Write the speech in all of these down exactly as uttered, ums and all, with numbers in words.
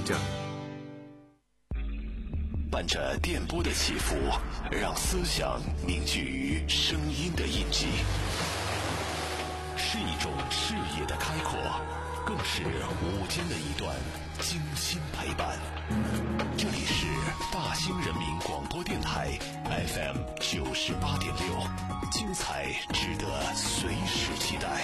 症。 伴着电波的起伏，让思想凝聚于声音的印记，是一种视野的开阔，更是午间的一段精心陪伴。这里是大兴人民广播电台 F M 九十八点六，精彩值得随时期待。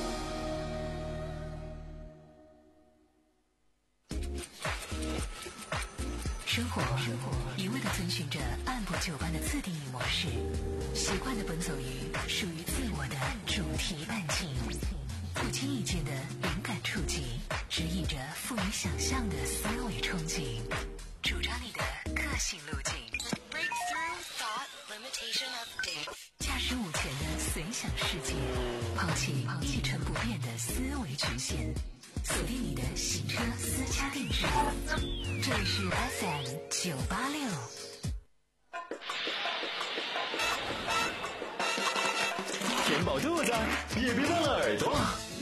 生活一味地遵循着按部就班的自定义模式，习惯地奔走于属于自我的主题半径，不经意间的灵感触及，指引着富于想象的思维憧憬，主张你的个性路径。驾驶午前的随想世界，抛弃一成不变的思维局限，锁定你的行车私家定制。这里是 F M 九八六。 填饱肚子，也别忘了耳朵。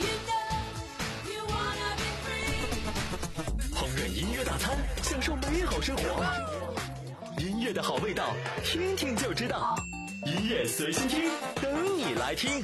烹饪音乐大餐，享受美好生活。音乐的好味道，听听就知道。音乐随心听，等你来听。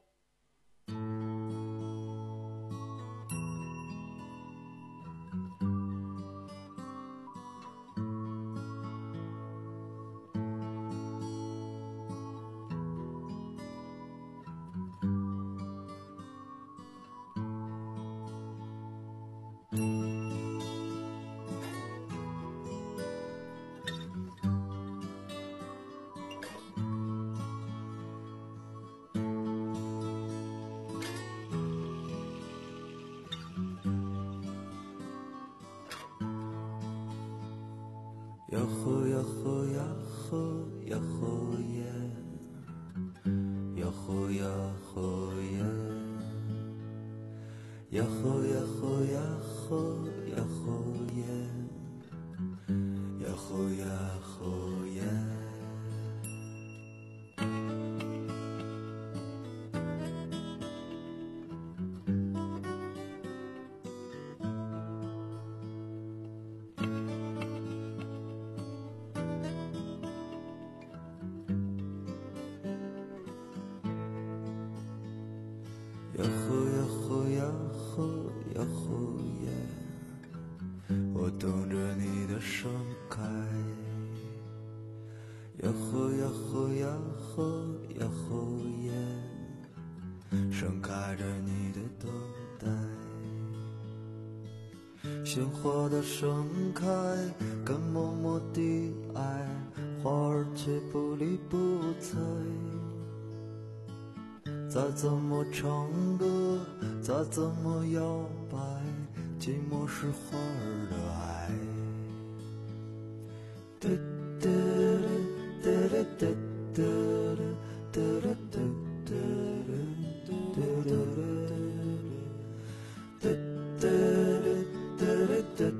呀吼呀吼呀吼呀吼耶，呀吼呀吼耶，呀吼呀吼呀吼呀吼耶，呀吼呀吼耶。呀吼呀吼呀吼呀吼耶，我等着你的盛开。呀吼呀吼呀吼呀吼耶，盛开着你的等待。鲜花的盛开，跟默默的爱，花儿却不理不睬。再怎么唱歌，再怎么摇摆，寂寞是花儿的爱。哒哒哒哒哒哒哒哒哒哒哒哒哒哒哒哒哒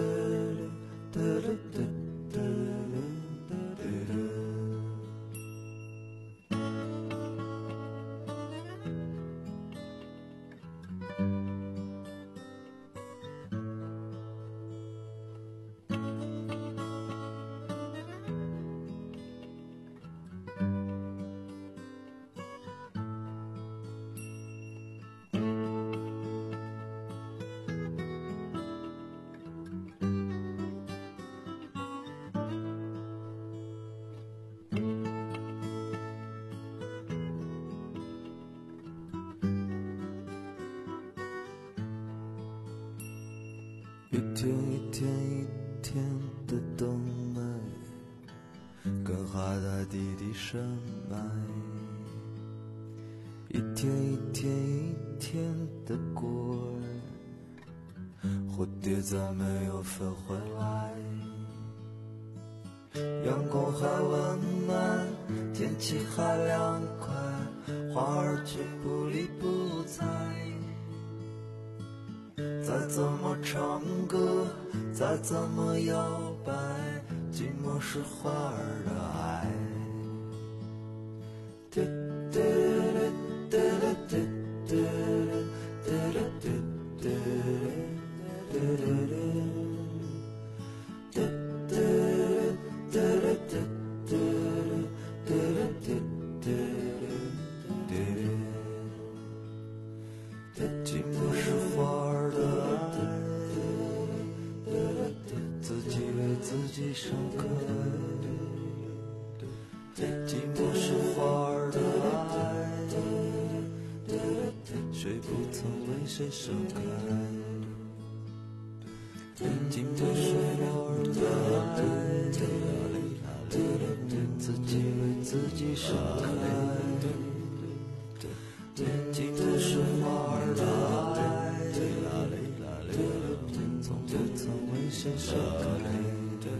一天一天一天的等待，跟海带弟弟深爱。一天一天一天的过，蝴蝶再没有飞回来。阳光还温暖，天气还凉快，花儿却不理不睬。再怎么唱歌，再怎么摇摆，寂寞是花儿的爱。哒哒哒哒哒哒哒哒哒哒哒哒哒。 自己盛开。寂寞是花儿的爱，谁不曾为谁盛开？寂寞是花儿的爱，自己为自己盛开。寂寞是花儿的爱，从不曾为谁盛开。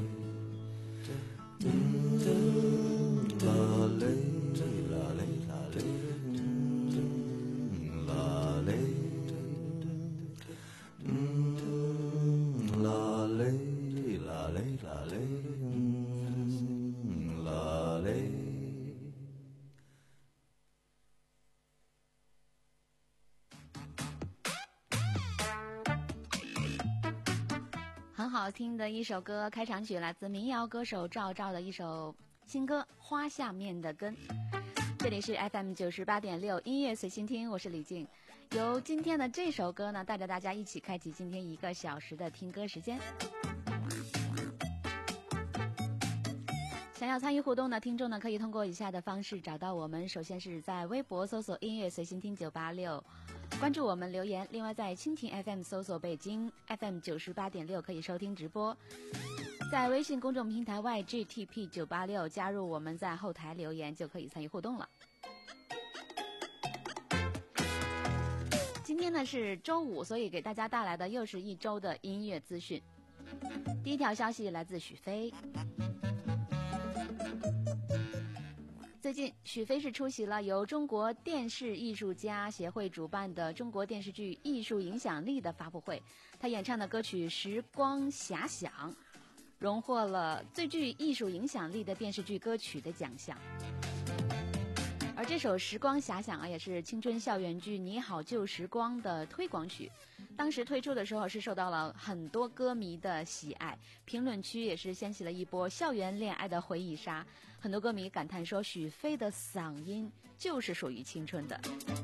很好听的一首歌，开场曲来自民谣歌手赵照的一首新歌《花下面的根》。这里是 F M 九十八点六音乐随心听，我是李静。由今天的这首歌呢，带着大家一起开启今天一个小时的听歌时间。想要参与互动的听众呢，可以通过以下的方式找到我们。首先是在微博搜索音乐随心听九八六，关注我们留言。另外在蜻蜓 F M 搜索北京 F M 九十八点六可以收听直播。在微信公众平台 Y G T P 九八六加入我们，在后台留言就可以参与互动了。今天呢是周五，所以给大家带来的又是一周的音乐资讯。第一条消息来自许飞。最近许飞是出席了由中国电视艺术家协会主办的中国电视剧艺术影响力的发布会，他演唱的歌曲《时光遐想》荣获了最具艺术影响力的电视剧歌曲的奖项。而这首《时光遐想》啊，也是青春校园剧《你好旧时光》的推广曲。当时推出的时候是受到了很多歌迷的喜爱，评论区也是掀起了一波校园恋爱的回忆杀。很多歌迷感叹说，许飞的嗓音就是属于青春的。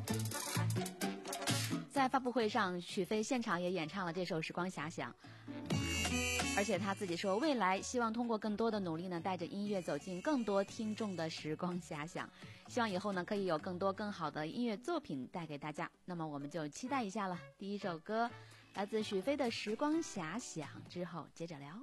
在发布会上，许飞现场也演唱了这首《时光遐想》。而且他自己说，未来希望通过更多的努力呢，带着音乐走进更多听众的时光遐想。希望以后呢，可以有更多更好的音乐作品带给大家。那么我们就期待一下了。第一首歌来自许飞的《时光遐想》，之后接着聊。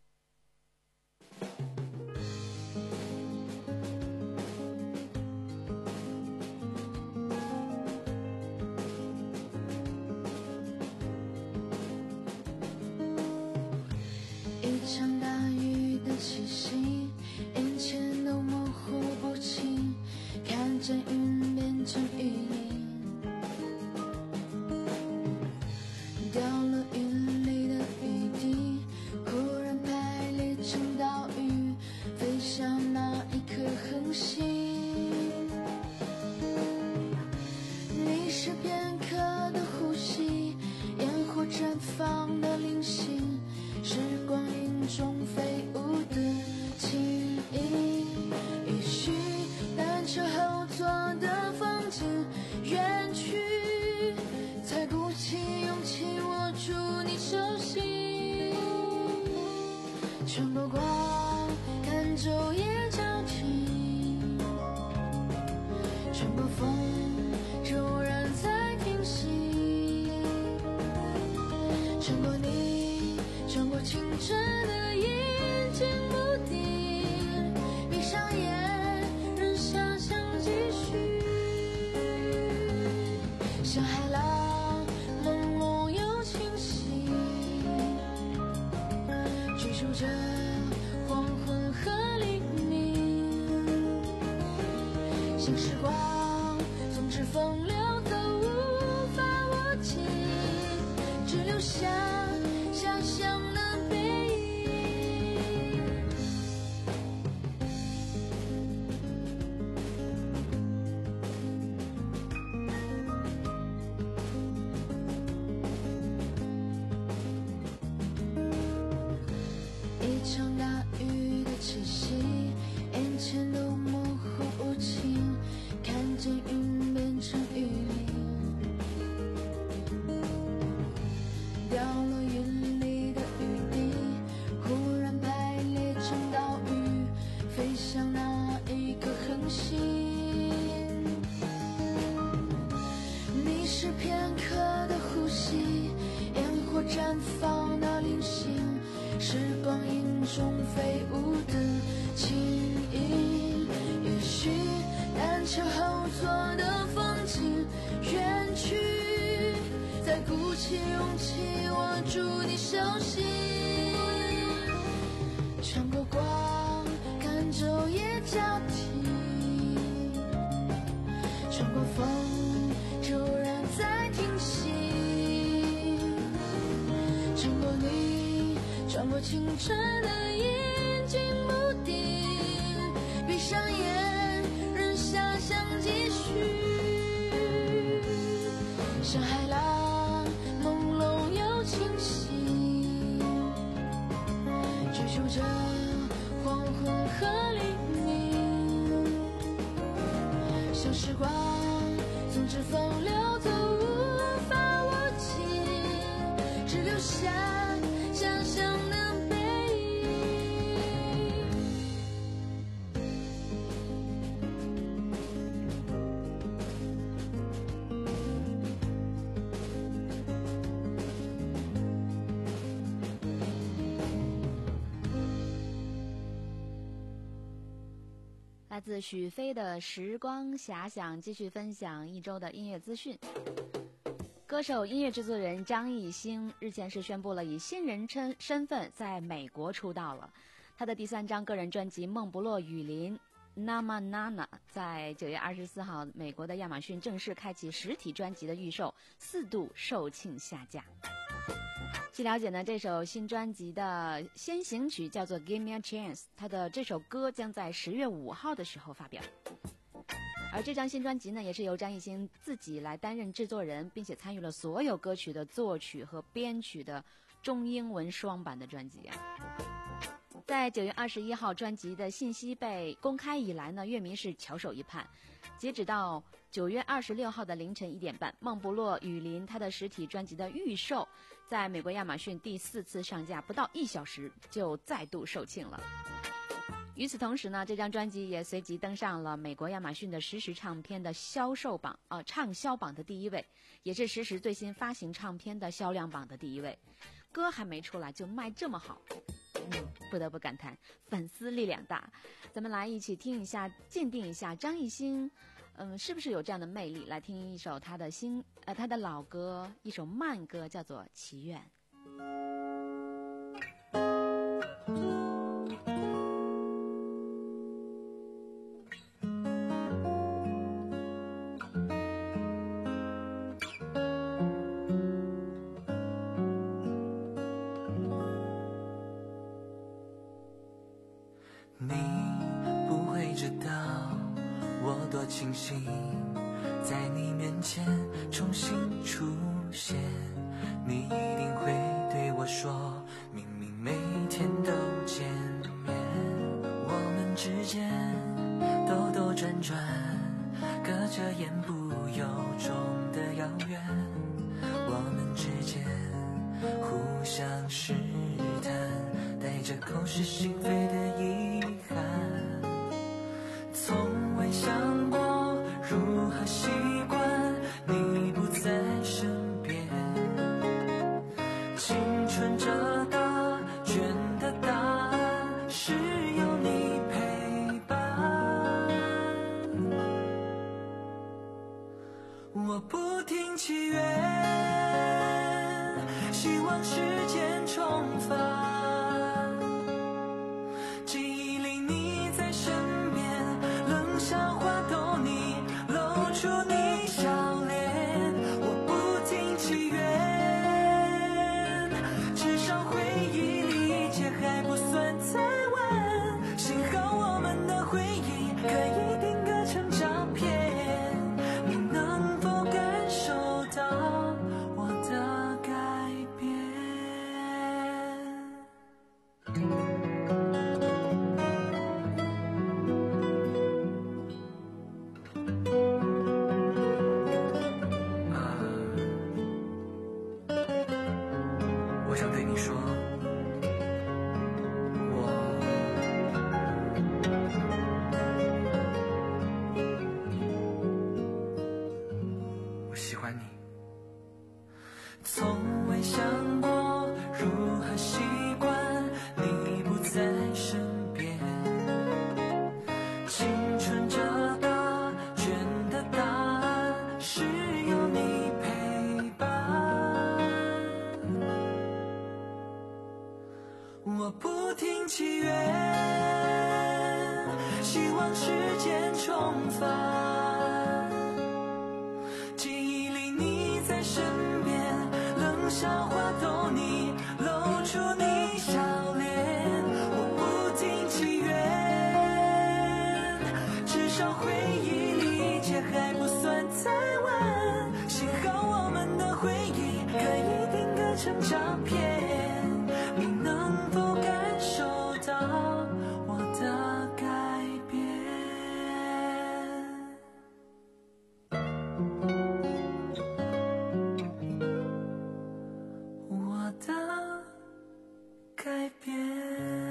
一场大雨的气息，眼前都模糊不清，看见云变成雨淋，掉了云里的雨滴，忽然排列成岛屿，飞向那一颗恒星。你是片刻的呼吸，烟火绽放的零星，时光云中飞舞的情意，也许单车后座的风景远去，才鼓起勇气握住你手心，穿过光看昼夜交替，穿过风骤然才停息，穿过你，穿过青春的眼睛不定，闭上眼任遐想继续，像海浪朦胧又清晰，追逐着黄昏和黎明，像时光从指缝流走，无法握紧，只留下遐想的背影。一场大雨的气息，眼前都模糊不清，看见云变成雨淋，掉落云里的雨滴，忽然排中飞舞的轻盈。也许单车后座的风景远去，再鼓起勇气握住你手心，穿过光看昼夜交替，穿过风骤然再停息，穿过你，穿过青春的眼睛目的，闭上眼任想象继续，像海浪朦胧又清晰，追逐着黄昏和黎明，像时光从指缝流走，无法握紧，只留下想象的背影。 来自许飞的时光遐想，继续分享一周的音乐资讯。歌手、音乐制作人张艺兴日前是宣布了以新人称身份在美国出道了。他的第三张个人专辑《梦不落雨林》Nama Nana 在九月二十四号美国的亚马逊正式开启实体专辑的预售，四度售罄下架。据了解呢，这首新专辑的先行曲叫做 Give Me a Chance， 它的这首歌将在十月五号的时候发表。而这张新专辑呢，也是由张艺兴自己来担任制作人，并且参与了所有歌曲的作曲和编曲的中英文双版的专辑啊。在九月二十一号专辑的信息被公开以来呢，乐迷是翘首以盼。截止到九月二十六号的凌晨一点半，《梦不落雨林》它的实体专辑的预售在美国亚马逊第四次上架，不到一小时就再度售罄了。与此同时呢，这张专辑也随即登上了美国亚马逊的实时唱片的销售榜啊、呃、畅销榜的第一位，也是实时最新发行唱片的销量榜的第一位。歌还没出来就卖这么好，嗯，不得不感叹粉丝力量大。咱们来一起听一下，鉴定一下张艺兴，嗯，是不是有这样的魅力？来听一首他的新呃他的老歌，一首慢歌，叫做《祈愿》。 你不会知道我多庆幸在你面前重新出现，你一定会对我说，明明每天都见面，我们之间兜兜转转，隔着言不由衷的遥远，我们之间互相试探，带着口是心非的遗憾，从未想过如何习惯你不在身边，青春这答卷的答案是有你陪伴，我不停祈愿，希望时间重返，记忆里你在身边，冷笑话逗你，露出你笑脸，我不停祈愿，至少回忆里一切还不算太晚，幸好我们的回忆可以定格成照片，你能否感我不停祈愿，希望时间重返，记忆里你在身边，冷笑话逗你，露出你笑脸。我不停祈愿，至少回忆里一切还不算太晚，幸好我们的回忆可以定格成照片。你能否感受到我的改变？我的改变。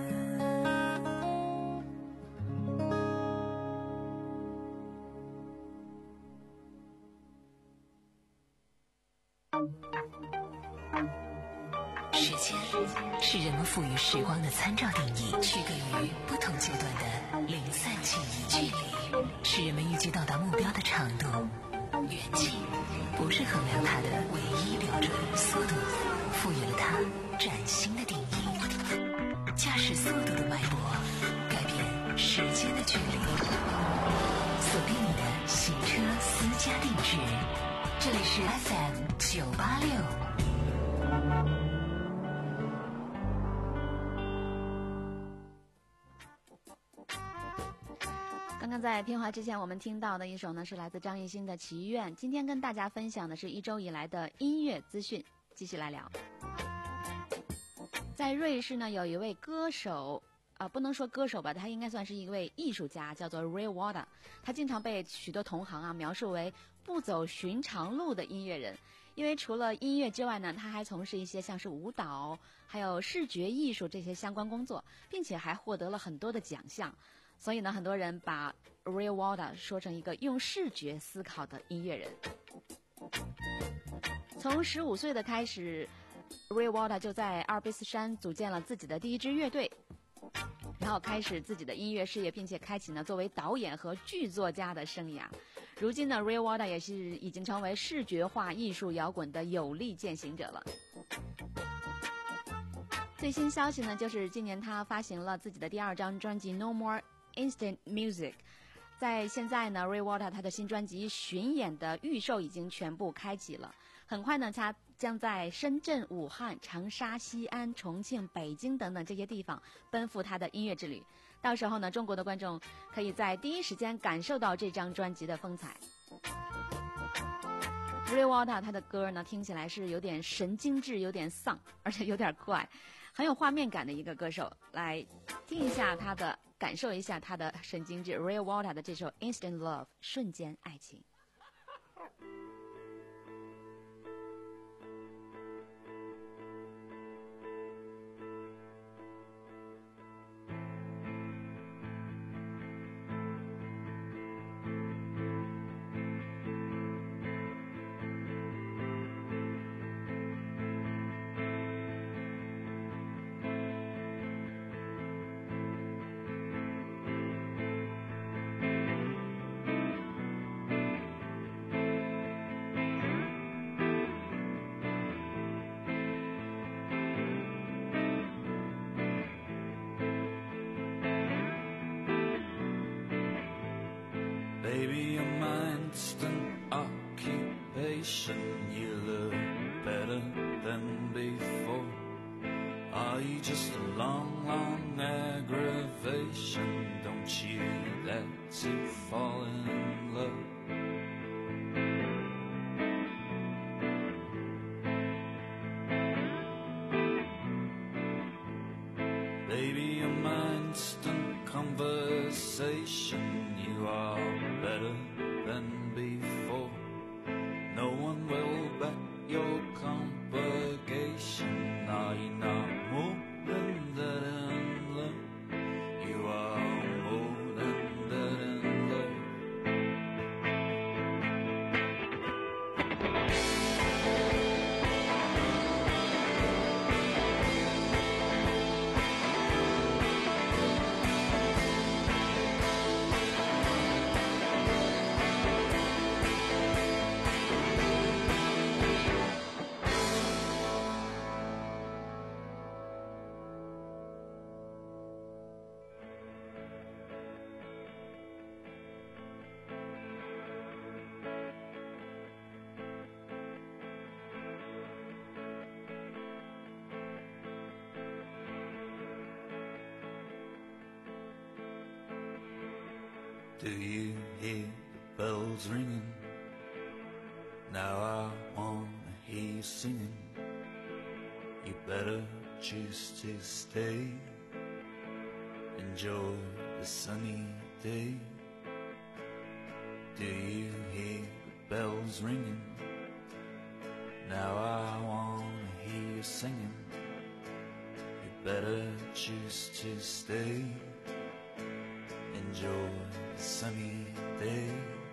时间是人们赋予时光的参照定义，区隔于不同阶段的零散记忆。距离是人们预计到达目标的长度，远近不是衡量它的唯一标准。速度赋予了它崭新的定义，驾驶速度的脉搏改变时间的距离。锁定你的行车私家定制，这里是 F M 九八六。 刚刚在片花之前我们听到的一首呢是来自张艺兴的《祈愿》。今天跟大家分享的是一周以来的音乐资讯，继续来聊。在瑞士呢有一位歌手呃，不能说歌手吧，他应该算是一位艺术家，叫做 Ray Water。 他经常被许多同行啊描述为不走寻常路的音乐人，因为除了音乐之外呢，他还从事一些像是舞蹈还有视觉艺术这些相关工作，并且还获得了很多的奖项。所以呢，很多人把 Ray Water 说成一个用视觉思考的音乐人。从十五岁的开始， Ray Water 就在阿尔卑斯山组建了自己的第一支乐队，然后开始自己的音乐事业，并且开启呢作为导演和剧作家的生涯。如今呢 Ray Water 也是已经成为视觉化艺术摇滚的有力践行者了。最新消息呢，就是今年他发行了自己的第二张专辑 No More Instant Music。 在现在呢 Ray Water 他的新专辑巡演的预售已经全部开启了，很快呢他将在深圳、武汉、长沙、西安、重庆、北京等等这些地方奔赴他的音乐之旅。到时候呢，中国的观众可以在第一时间感受到这张专辑的风采。Ray Water 他的歌呢听起来是有点神经质，有点丧，而且有点怪，很有画面感的一个歌手。来听一下他的，感受一下他的神经质。 Ray Water 的这首 Instant Love 瞬间爱情。 Baby, you're my instant occupation. You look better than before. Are you just a long, long aggravation? Don't you dare to fall in love. Baby, you're my instant conversation. You are better than before. No one will bet your congregation. Are you not more than that in love? You are more than that in love. Do you hear the bells ringing? Now I wanna hear you singing. You better choose to stay. Enjoy the sunny day. Do you hear the bells ringing? Now I wanna hear you singing. You better choose to stay. Enjoy the sunny day.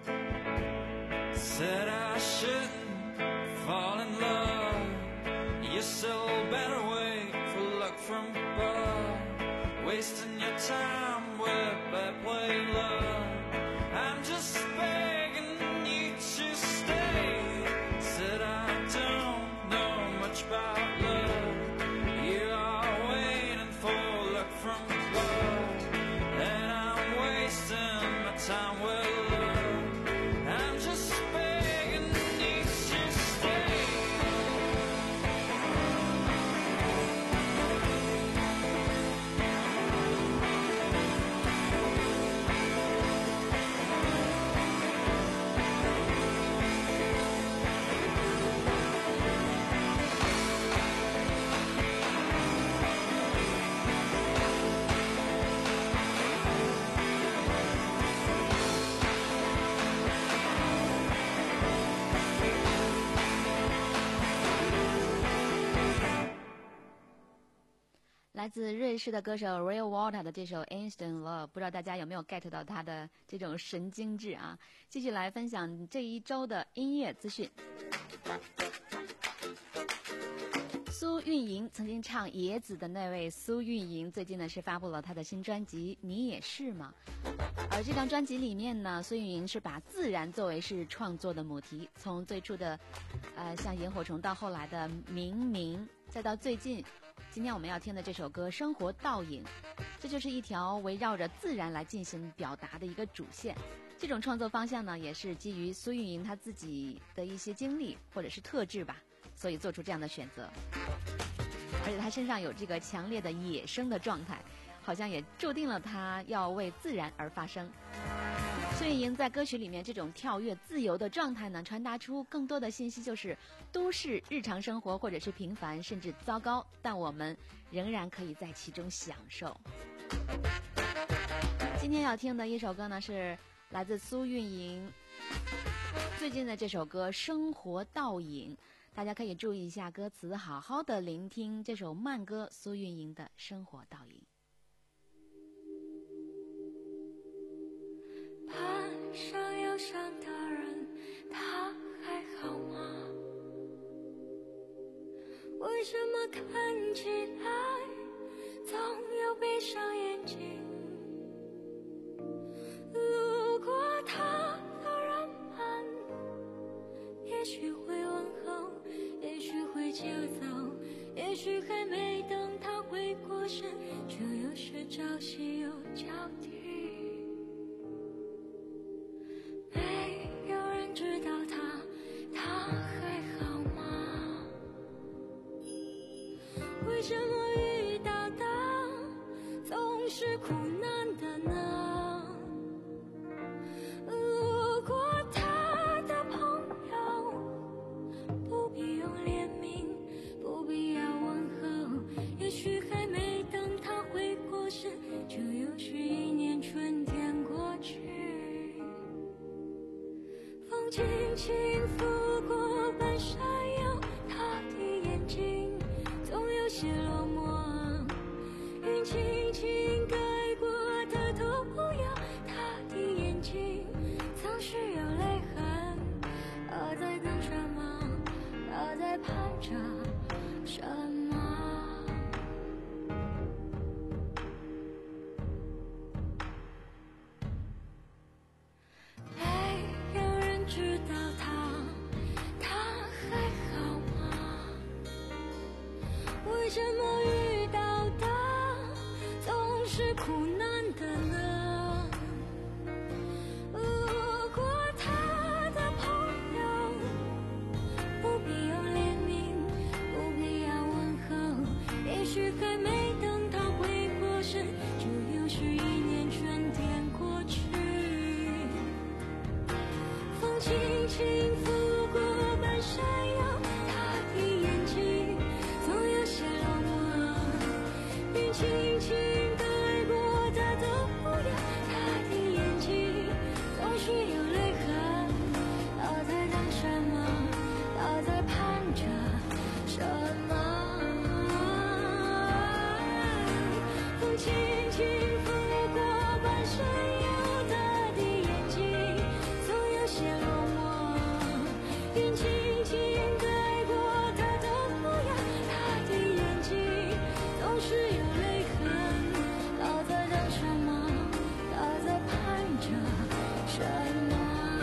Said I shouldn't fall in love. You still better wait for luck from above. Wasting your time with bad play love. I'm just begging you to stay. Said I don't know much about love. You are waiting for luck from above, and I'm wasting my time with love. I'm just begging you to stay. 来自瑞士的歌手 Real Water 的这首 Instant Love， 不知道大家有没有 get 到他的这种神经质啊？继续来分享这一周的音乐资讯。苏运莹曾经唱《野子》的那位苏运莹，最近呢是发布了她的新专辑《你也是吗》。而这张专辑里面呢，苏运莹是把自然作为是创作的母题，从最初的呃像萤火虫到后来的明明，再到最近今天我们要听的这首歌《生活倒影》，这就是一条围绕着自然来进行表达的一个主线。这种创作方向呢，也是基于苏运莹她自己的一些经历或者是特质吧，所以做出这样的选择。而且她身上有这个强烈的野生的状态，好像也注定了她要为自然而发声。苏运莹在歌曲里面这种跳跃自由的状态呢，传达出更多的信息，就是都市日常生活或者是平凡甚至糟糕，但我们仍然可以在其中享受。今天要听的一首歌呢，是来自苏运莹最近的这首歌《生活倒影》，大家可以注意一下歌词，好好的聆听这首慢歌苏运莹的《生活倒影》。 攀上忧伤的人，他还好吗？为什么看起来总有闭上眼睛？路过他的人们，也许会问候，也许会就走，也许还没等他回过神，就又是朝夕又交替。知道他，他还好吗？为什么遇到的总是苦难的呢？路过他的朋友，不必用怜悯，不必要问候，也许还没等他回过神，就又是一年春天过去。风轻轻拂过半山腰，他的眼睛总有些落寞，云轻轻盖过他头不摇，他的眼睛总是有泪痕。他在等什么？他在盼着什么？知道他，他还好吗？为什么遇到的总是苦难的呢？路过他的朋友，不必有怜悯，不必要问候，也许还没等他回过神，就又是一年春天过去。 轻轻带过他的模样，他的眼睛总是有泪痕。他在等什么？他在盼着什么？风轻轻拂过半山腰，他的眼睛总有些落寞。云轻轻带过他的模样，他的眼睛总是有泪痕。他在等什么？他在盼着什么？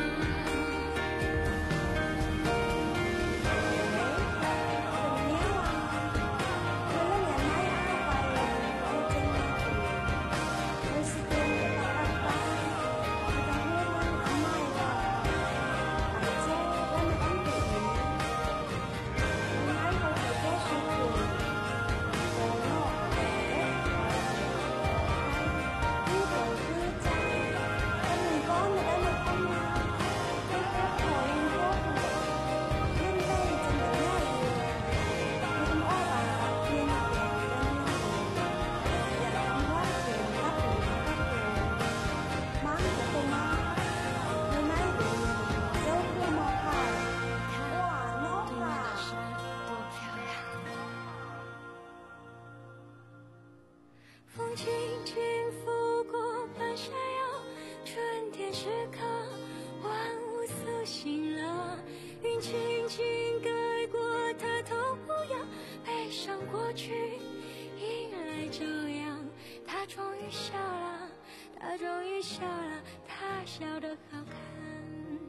风轻轻拂过半山腰，春天时刻，万物苏醒了。云轻轻盖过他头模样，悲伤过去，迎来朝阳。他终于笑了，他终于笑了，他笑得好看。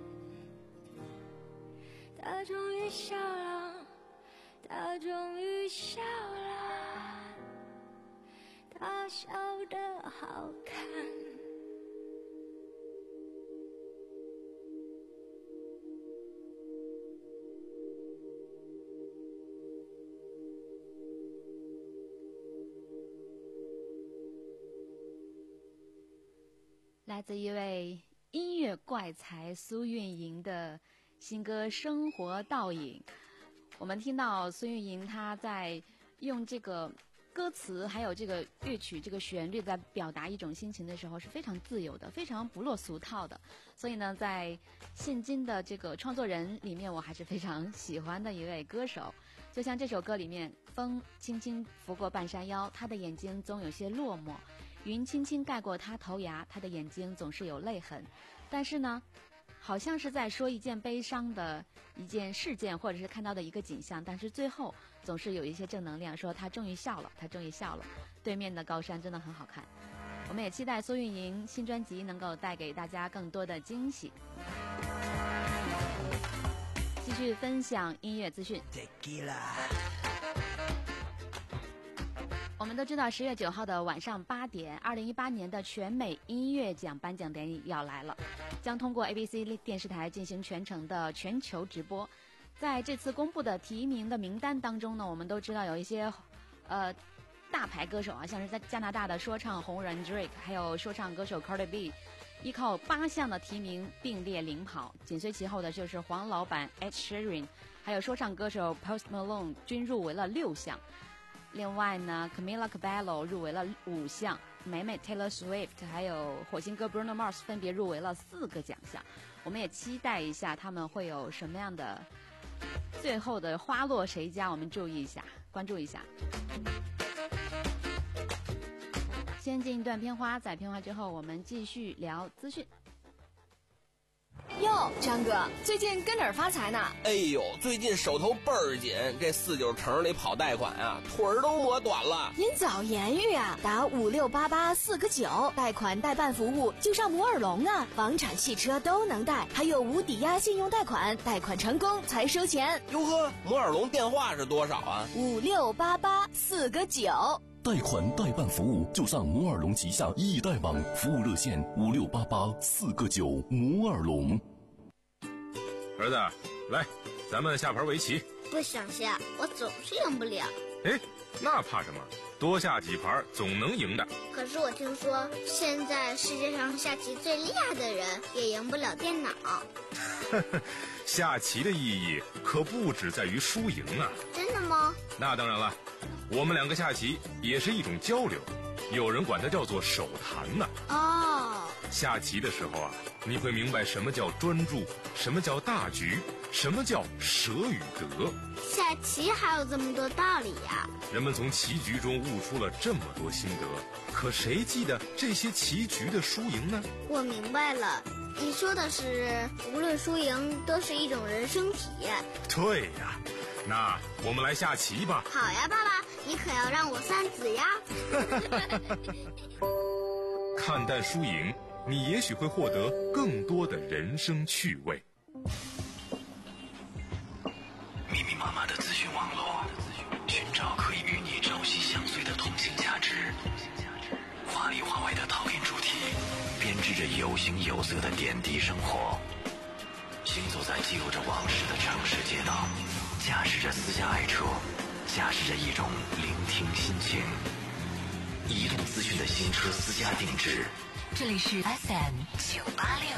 他终于笑了，他终于笑了，他笑得好看。 来自一位音乐怪才苏运莹的新歌《生活倒影》。我们听到苏运莹她在用这个歌词还有这个乐曲这个旋律在表达一种心情的时候是非常自由的，非常不落俗套的。所以呢，在现今的这个创作人里面，我还是非常喜欢的一位歌手。就像这首歌里面，风轻轻拂过半山腰，他的眼睛总有些落寞，云轻轻盖过他头牙，他的眼睛总是有泪痕。但是呢，好像是在说一件悲伤的一件事件，或者是看到的一个景象，但是最后总是有一些正能量，说他终于笑了，他终于笑了。对面的高山真的很好看。我们也期待苏运莹新专辑能够带给大家更多的惊喜。继续分享音乐资讯。我们都知道十月九号的晚上八点，二零一八年的全美音乐奖颁奖典礼要来了，将通过 A B C 电视台进行全程的全球直播。在这次公布的提名的名单当中呢，我们都知道有一些呃大牌歌手啊，像是在加拿大的说唱红人 Drake， 还有说唱歌手 Cardi B， 依靠八项的提名并列领跑，紧随其后的就是黄老板 Ed Sheeran， 还有说唱歌手 Post Malone 均入围了六项。另外呢 Camila Cabello 入围了五项，美美 Taylor Swift 还有火星哥 Bruno Mars 分别入围了四个奖项。我们也期待一下他们会有什么样的最后的花落谁家，我们注意一下，关注一下。先进一段片花，在片花之后我们继续聊资讯。 哟，张哥，最近跟哪儿发财呢？ 哎呦，最近手头倍儿紧，这四九城里跑贷款啊，腿儿都磨短了。 您早言语啊，打五六八八四个九，贷款代办服务就上摩尔龙啊，房产、汽车都能贷，还有无抵押信用贷款，贷款成功才收钱。 哟呵，摩尔龙电话是多少啊？ 五六八八四个九。 贷款代办服务就上摩尔龙旗下易贷网，服务热线五六八八四个九。摩尔龙。 儿子，来，咱们下盘围棋。 不想下，我总是赢不了。 哎，那怕什么？ 多下几盘总能赢的。 可是我听说，现在世界上下棋最厉害的人也赢不了电脑。 下棋的意义可不只在于输赢啊！ 真的吗？ 那当然了，我们两个下棋也是一种交流，有人管它叫做手谈呢、 啊。哦， 下棋的时候啊，你会明白什么叫专注，什么叫大局，什么叫舍与得。 下棋还有这么多道理呀、啊！ 人们从棋局中悟出了这么多心得，可谁记得这些棋局的输赢呢？ 我明白了，你说的是无论输赢都是一种人生体验。 对呀，那我们来下棋吧。 好呀，爸爸，你可要让我三子呀。 看淡输赢，你也许会获得更多的人生趣味。 密密麻麻的资讯网络，寻找可以与你朝夕相随的通信价值。华里华外的讨论主题，编织着有形有色的点滴生活。行走在记录着往事的城市街道，驾驶着私家爱车，驾驶着一种聆听心情。移动资讯的新车私家定制。 这里是 F M 九八六。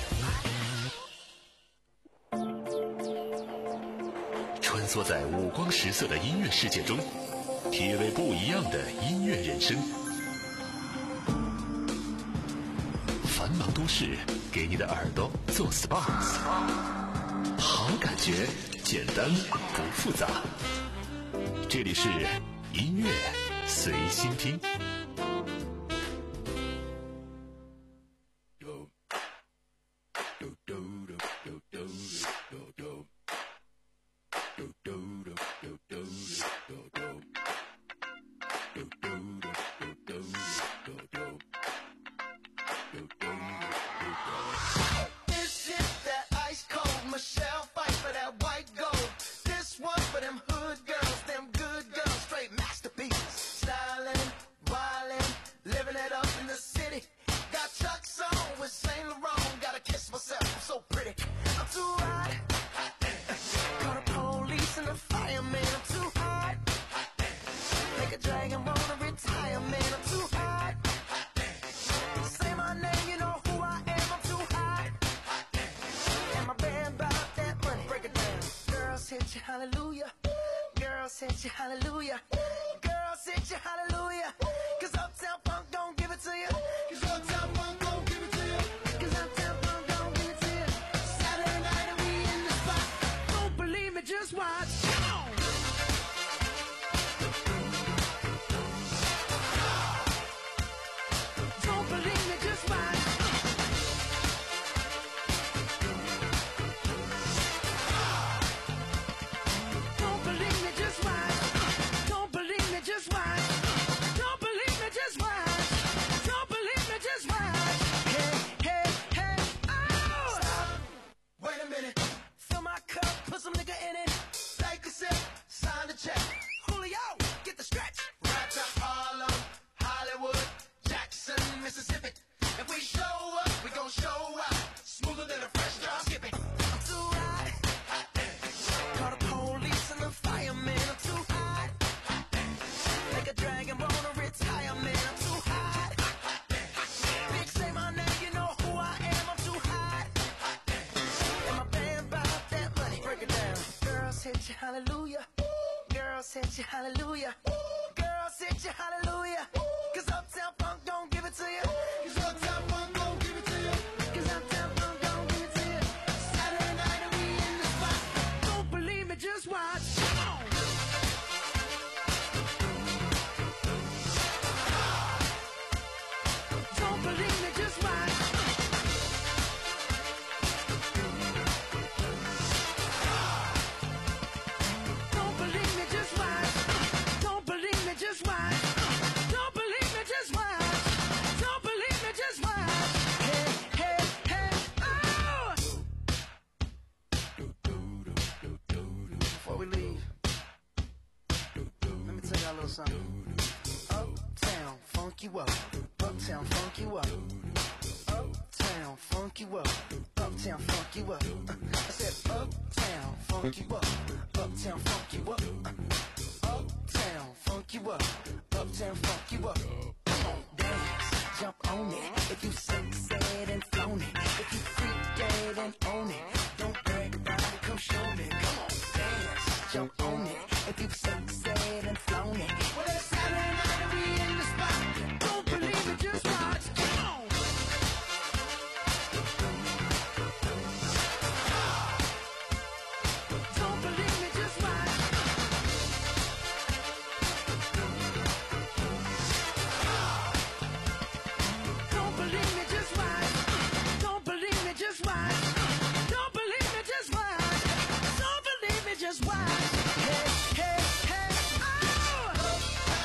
穿梭在五光十色的音乐世界中，体味不一样的音乐人生。繁忙都市给你的耳朵做 S P A， 好感觉，简单不复杂。这里是音乐随心听。 Hallelujah, girls hit you, hallelujah, girls hit you, hallelujah, cause Uptown Funk don't give it to you, cause Uptown Funk don't give it to you, cause Uptown Funk don't give it to you, Saturday night and we in the spot, don't believe me, just watch, come on. Don't believe me, just watch. Hallelujah, girls hit you, hallelujah, girls hit you, hallelujah, cause Uptown Funk don't give it to you, cause Uptown Funk don't give it to you, cause Uptown Funk don't give it to you, Saturday night and we in the spot, don't believe me, just watch, come on. Don't believe me, just watch. Uptown funk you up, uptown funk you up, uptown funk you up, uptown funk you up. I said uptown funk you up, uptown funk you up, uptown funk you up, uptown funk you up. Come on, dance, jump on it. If you succeed and flown it, if you freak dead and own it, don't brag about it, come show me. Come on, dance, jump on it. If you succeed and flown it, well it's Saturday night and we in the spot. Don't believe it, just watch. Come on. Don't believe me, just watch. Don't believe me, just watch. Don't believe me, just watch. Don't believe me, just watch. Don't believe me, just watch. Hey, hey, hey, oh!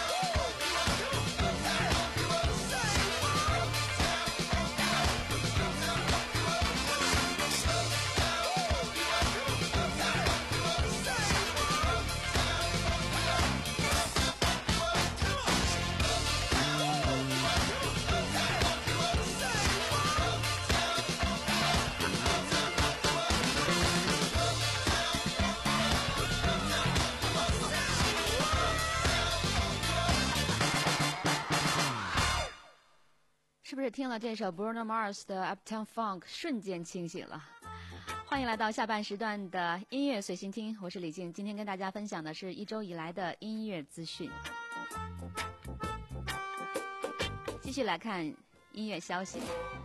是不是听了这首 Bruno Mars 的 Uptown Funk 瞬间清醒了？欢迎来到下半时段的音乐随心听，我是李静。今天跟大家分享的是一周以来的音乐资讯。继续来看音乐消息。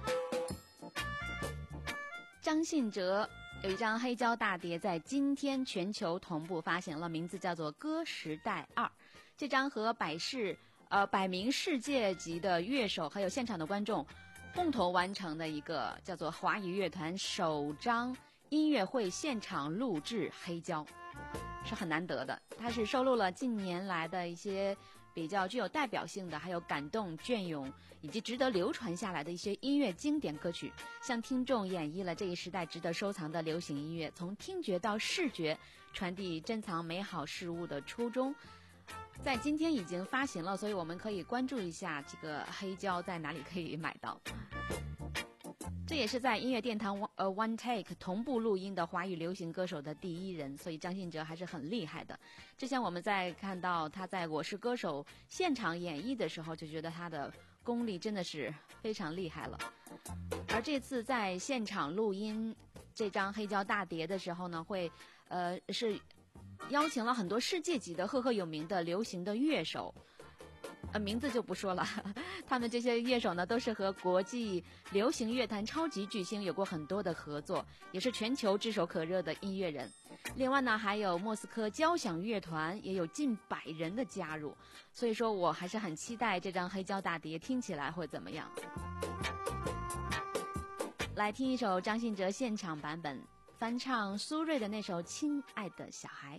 张信哲有一张黑胶大碟在今天全球同步发行了，名字叫做《歌时代二》。这张和百世呃百名世界级的乐手还有现场的观众共同完成的一个叫做华语乐团首张音乐会现场录制黑胶，是很难得的。它是收录了近年来的一些比较具有代表性的，还有感动隽永以及值得流传下来的一些音乐经典歌曲，向听众演绎了这一时代值得收藏的流行音乐，从听觉到视觉传递珍藏美好事物的初衷。在今天已经发行了，所以我们可以关注一下这个黑胶在哪里可以买到。这也是在音乐殿堂呃 One Take 同步录音的华语流行歌手的第一人，所以张信哲还是很厉害的。之前我们在看到他在《我是歌手》现场演绎的时候，就觉得他的功力真的是非常厉害了。而这次在现场录音这张黑胶大碟的时候呢，会呃是邀请了很多世界级的赫赫有名的流行的乐手。呃，名字就不说了，他们这些乐手呢，都是和国际流行乐坛超级巨星有过很多的合作，也是全球炙手可热的音乐人。另外呢，还有莫斯科交响乐团也有近百人的加入，所以说我还是很期待这张黑胶大碟听起来会怎么样。来听一首张信哲现场版本翻唱苏芮的那首《亲爱的小孩》。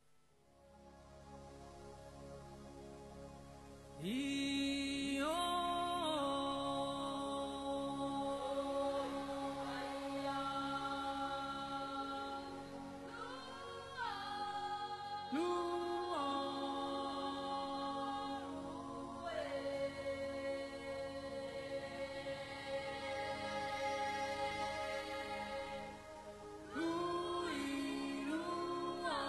咿哟，哎呀，路啊，路哎，路一路啊。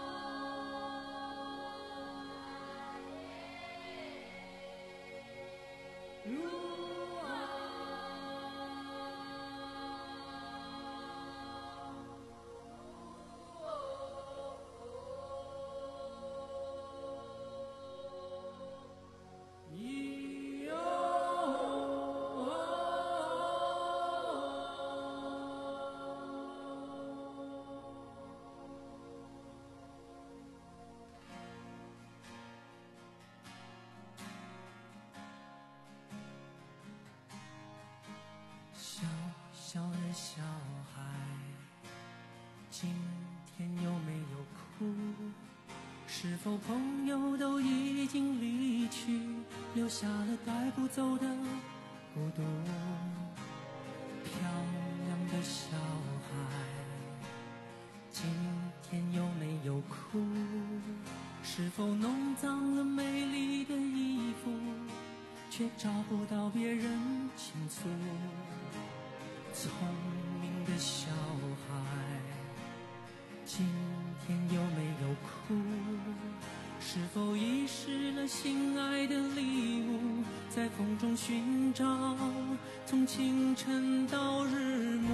小小的小孩，今天有没有哭？是否朋友都已经离去，留下了带不走的孤独？漂亮的小孩，今天有没有哭？是否弄脏了美丽的衣服，却找不到别人倾诉？聪明的小孩，今天有没有哭？ 是否遗失了心爱的礼物，在风中寻找，从清晨到日暮。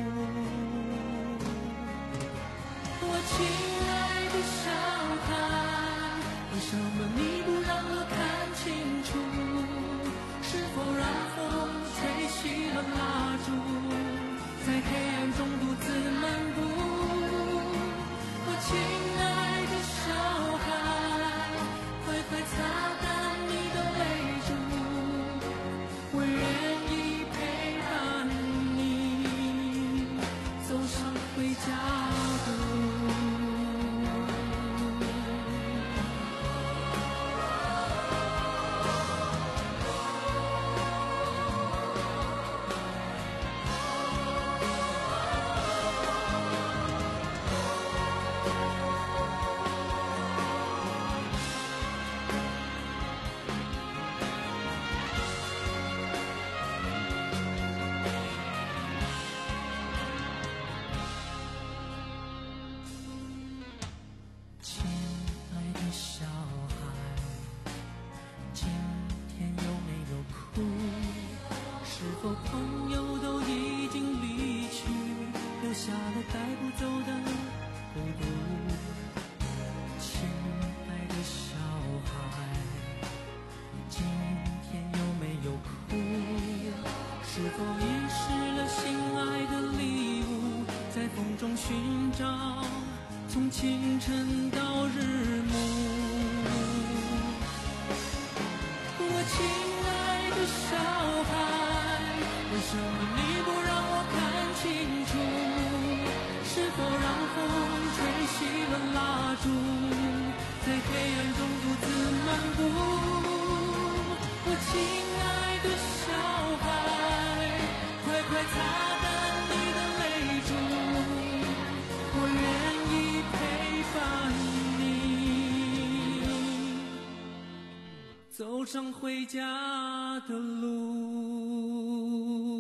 我亲爱的小孩，为什么你不让我看清楚？是否让风吹熄了蜡烛，在黑暗中独自漫步？我亲爱的小孩，快快擦干你的泪珠，我愿意陪伴你走上回家的路。朋友都已经离去，留下了带不走的孤独。亲爱的小孩，今天有没有哭？是否遗失了心爱的礼物，在风中寻找，从清晨到日暮。我亲爱的小孩，为什么你不让我看清楚？是否让风吹熄了蜡烛，在黑暗中独自漫步？我亲爱的小孩，快快擦干你的泪珠，我愿意陪伴你走上回家的路。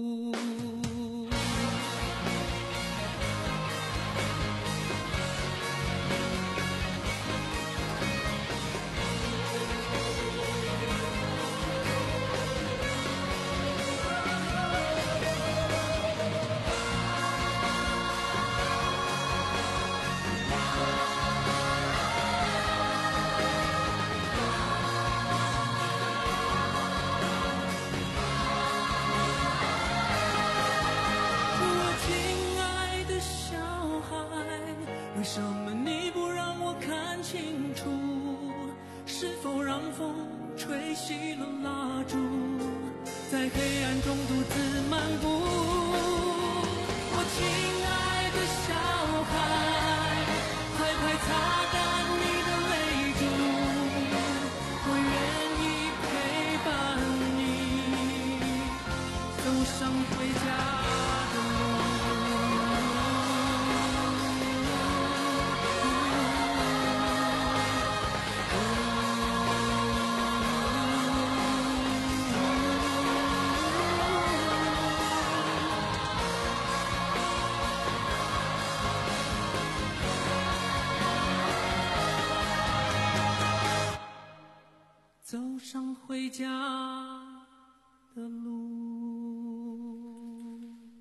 为什么你不让我看清楚？是否让风吹熄了蜡烛，在黑暗中独自漫步？我亲爱的小孩，快快擦干你的泪珠，我愿意陪伴你走上回家的路。走上回家的路。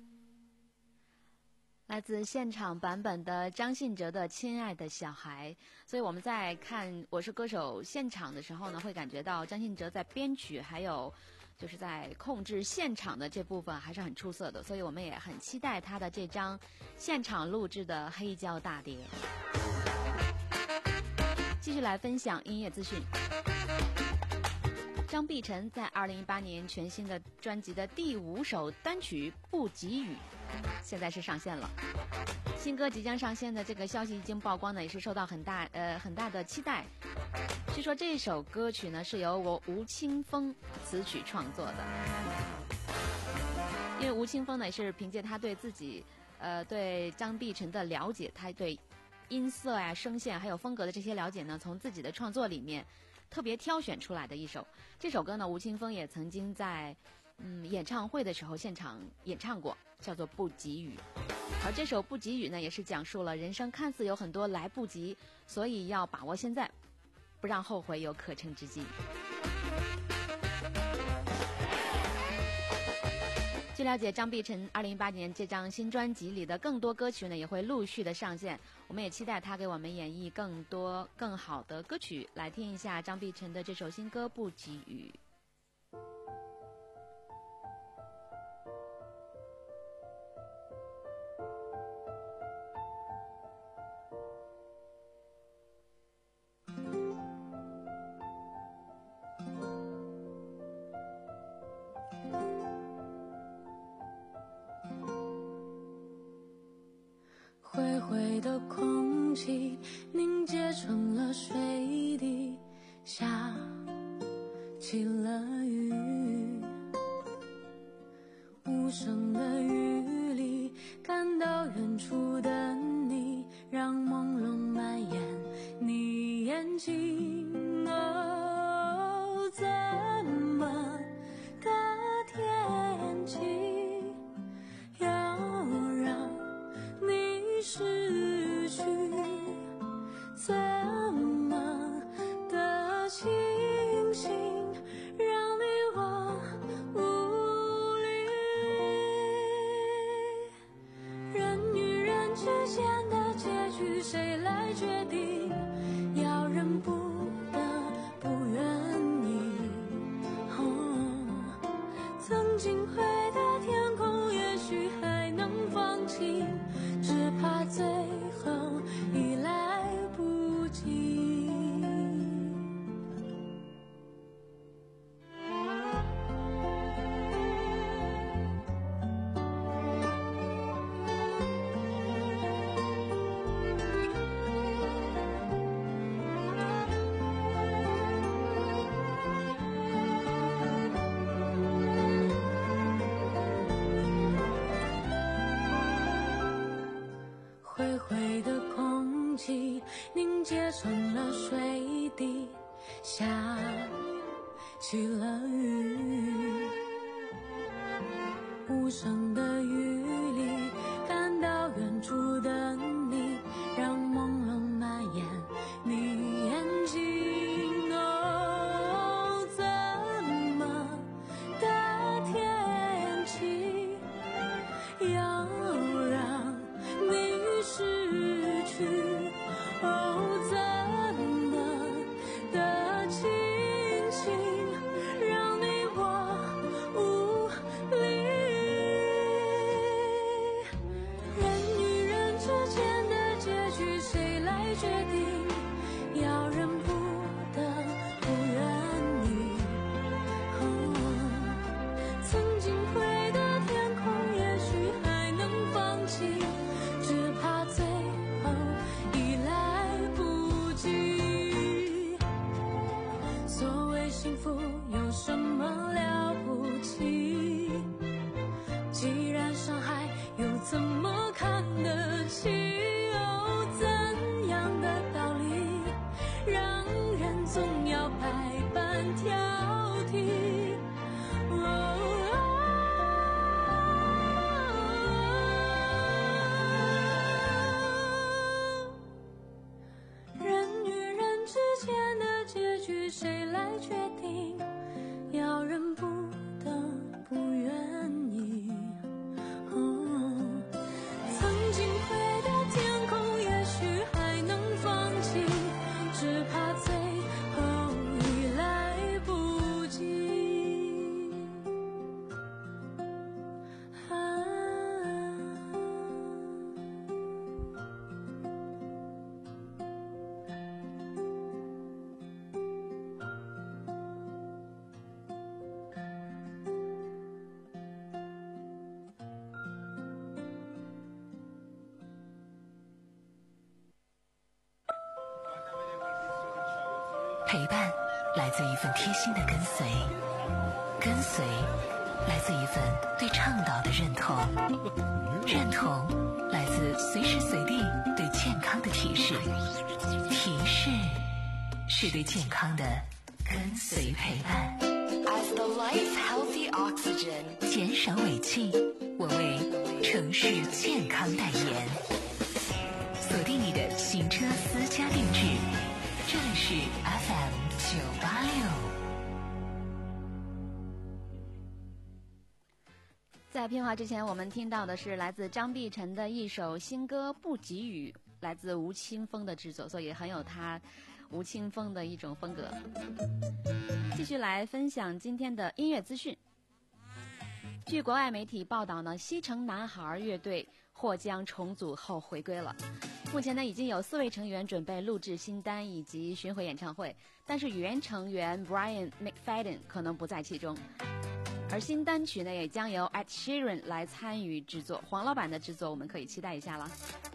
来自现场版本的张信哲的《亲爱的小孩》，所以我们在看《我是歌手》现场的时候呢，会感觉到张信哲在编曲还有就是在控制现场的这部分还是很出色的，所以我们也很期待他的这张现场录制的黑胶大碟。继续来分享音乐资讯。张碧晨在二零一八年全新的专辑的第五首单曲《不给予》现在是上线了。新歌即将上线的这个消息一经曝光呢，也是受到很大呃很大的期待。据说这首歌曲呢是由我吴青峰词曲创作的，因为吴青峰呢也是凭借他对自己呃对张碧晨的了解，他对音色啊、声线还有风格的这些了解呢，从自己的创作里面特别挑选出来的一首。这首歌呢，吴青峰也曾经在嗯演唱会的时候现场演唱过，叫做《不给予》。而这首《不给予》呢，也是讲述了人生看似有很多来不及，所以要把握现在， 不让后悔有可乘之机。据了解，张碧晨二零一八年这张新专辑里的更多歌曲呢，也会陆续的上线。我们也期待他给我们演绎更多更好的歌曲。来听一下张碧晨的这首新歌《不给予》。 灰灰的空气凝结成了水滴，下起了雨，无声的雨里看到远处的你，让朦胧蔓延你眼睛。哦，怎么的天气要让你失去？怎么的清醒让你我无力？人与人之间的结局谁来决定？要人不得不愿意。哦，曾经灰的天空也许还能放晴，只怕最后已来不及。灰灰的空气凝结成了水滴，下起了雨，无声的雨里看到远处的你，让朦胧蔓延你眼睛。哦，怎么的天气要让你失去？哦，怎么的清醒让你我无力？人与人之间的结局谁来决定？要人不得不愿意。哦，曾经灰的天空也许还能放晴，只怕最后已来不及。所谓幸福有什么了不起？既然伤害又怎么看得起？哦，怎样的道理让人总要百般挑剔？人与人之间的结局谁来决定？要人不得不愿意。哦，曾经灰的天空也许还能放晴，只怕最后已来不及。啊， 陪伴来自一份贴心的跟随，跟随来自一份对倡导的认同，认同来自随时随地对健康的提示，提示是对健康的跟随陪伴。As the life healthy oxygen， 减少尾气，我为城市健康代言。锁定你的行车私家定制，这里是 F M 在片花之前，我们听到的是来自张碧晨的一首新歌《不给予》，来自吴青峰的制作，所以很有他吴青峰的一种风格。继续来分享今天的音乐资讯。据国外媒体报道呢，西城男孩乐队或将重组后回归了。目前呢，已经有四位成员准备录制新单以及巡回演唱会，但是原成员 Brian McFadden 可能不在其中。而新单曲呢，也将由 Ed Sheeran 来参与制作，黄老板的制作我们可以期待一下了。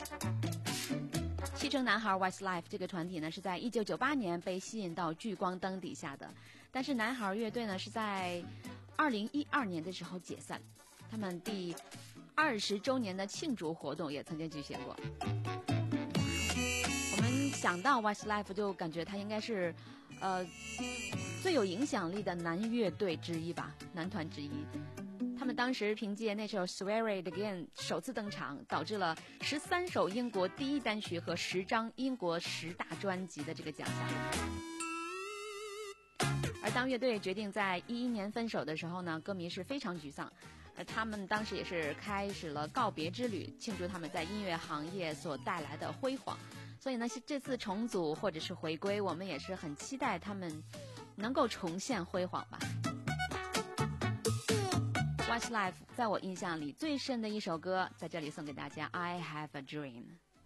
西城男孩 Westlife 这个团体呢，是在一九九八年被吸引到聚光灯底下的，但是男孩乐队呢是在二零一二年的时候解散，他们第二十周年的庆祝活动也曾经举行过。我们想到 Westlife 就感觉他应该是呃最有影响力的男乐队之一吧，男团之一。他们当时凭借那首 Swear It Again 首次登场，导致了十三首英国第一单曲和十张英国十大专辑的这个奖项。而当乐队决定在一一年分手的时候呢，歌迷是非常沮丧，而他们当时也是开始了告别之旅，庆祝他们在音乐行业所带来的辉煌。所以呢，这次重组或者是回归，我们也是很期待他们能够重现辉煌吧。Westlife 在我印象里最深的一首歌，在这里送给大家 I Have a Dream。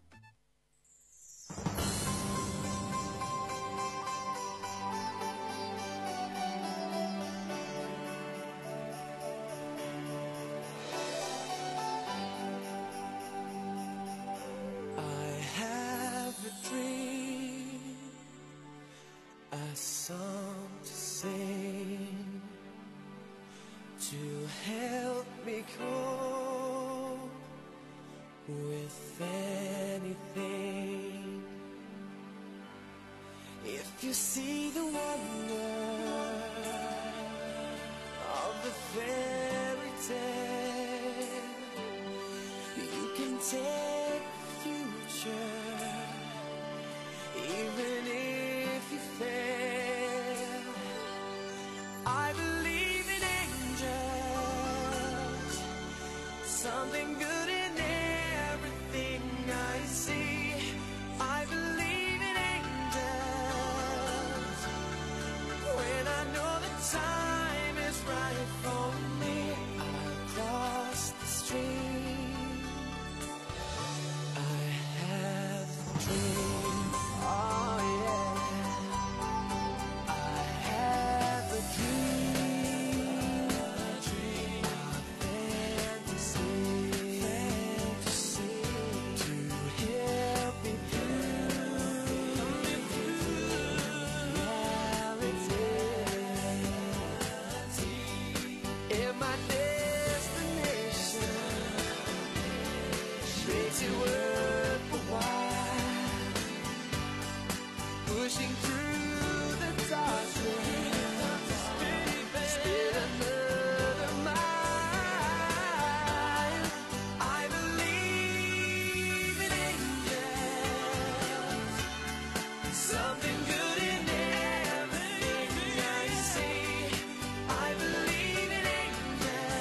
A song to sing to help me cope with anything. If you see the wonder of the fairy tale, you can take the future even if you fail. I believe in angels, something good in everything I see. I believe in angels when I know the time is right for me. I cross the stream, I have a dream. Oh yeah, I have a dream, a dream, a fantasy, fantasy to help me through reality. And my destination makes it worth a while, pushing through the darkness, spend another mile. I believe in angels, something good in everything I see. I believe in angels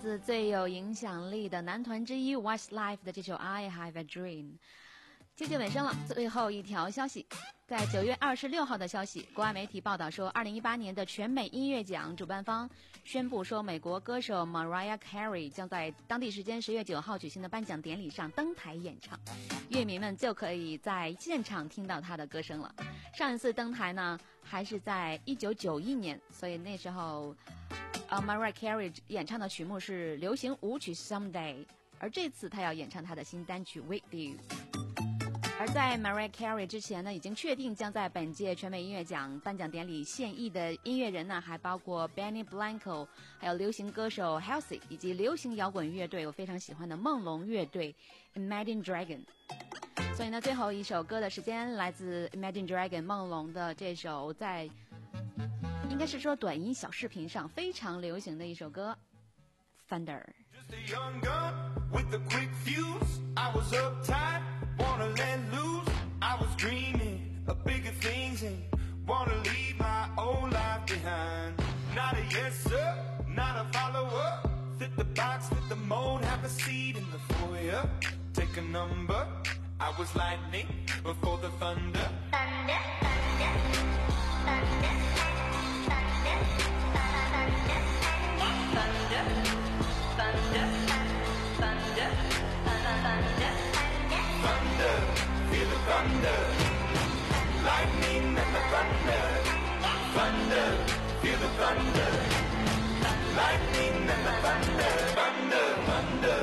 自最有影响力的男团之一 Westlife 的这首 I Have a Dream。接近尾声了，最后一条消息，在九月二十六号的消息，国外媒体报道说，二零一八年的全美音乐奖主办方宣布说，美国歌手 Mariah Carey 将在当地时间十月九号举行的颁奖典礼上登台演唱，乐迷们就可以在现场听到她的歌声了。上一次登台呢，还是在一九九一年，所以那时候，呃 Mariah Carey 演唱的曲目是流行舞曲 Someday， 而这次她要演唱她的新单曲 With You。而在 Mariah Carey 之前呢，已经确定将在本届全美音乐奖颁奖典礼献艺的音乐人呢，还包括 Benny Blanco， 还有流行歌手 Halsey， 以及流行摇滚乐队我非常喜欢的梦龙乐队 Imagine Dragon。 所以呢，最后一首歌的时间来自 Imagine Dragon 梦龙的这首在应该是说短音小视频上非常流行的一首歌 Thunder。Just a young gun with a quick fuse. I was uptight, wanna let loose. I was dreaming of bigger things and wanna leave my old life behind. Not a yes sir, not a follower. Fit the box, fit the mold, have a seat in the foyer. Take a number. I was lightning before the thunder. Thunder, thunder, thunder, thunder, thunder, thunder, thunder, thunder, thunder, thunder, feel the thunder, lightning and the thunder, thunder, feel the thunder, lightning and the thunder, thunder, thunder,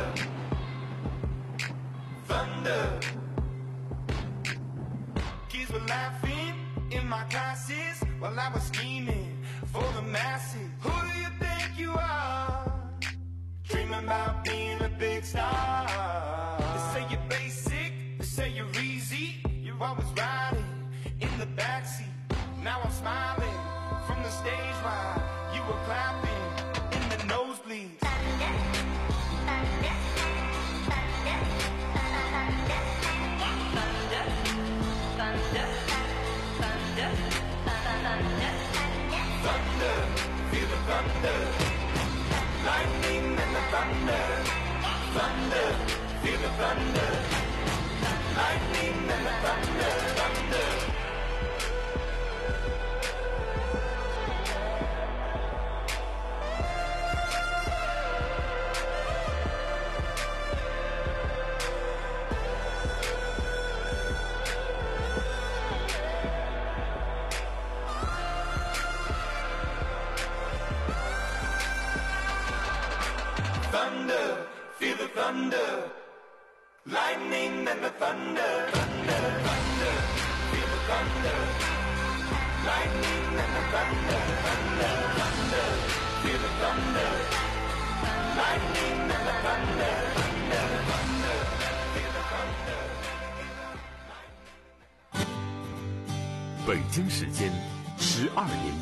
thunder. Kids were laughing in my classes while I was scheming for the masses. Who do you think you are? Dreaming about being a big star. They say you're basic, they say you're easy. You're always riding in the backseat. Now I'm smiling from the stage while you were clapping in the nosebleeds. Thunder, thunder, thunder, thunder, thunder, thunder, thunder, thunder, thunder, feel the thunder, lightning and the thunder, thunder, feel the thunder, lightning and the thunder, thunder. Thunder, feel the thunder, lightning and the thunder, thunder, thunder, feel the thunder, lightning and the thunder, thunder, thunder, feel the thunder, lightning and the thunder, thunder, thunder, feel the thunder. 北京时间十二点。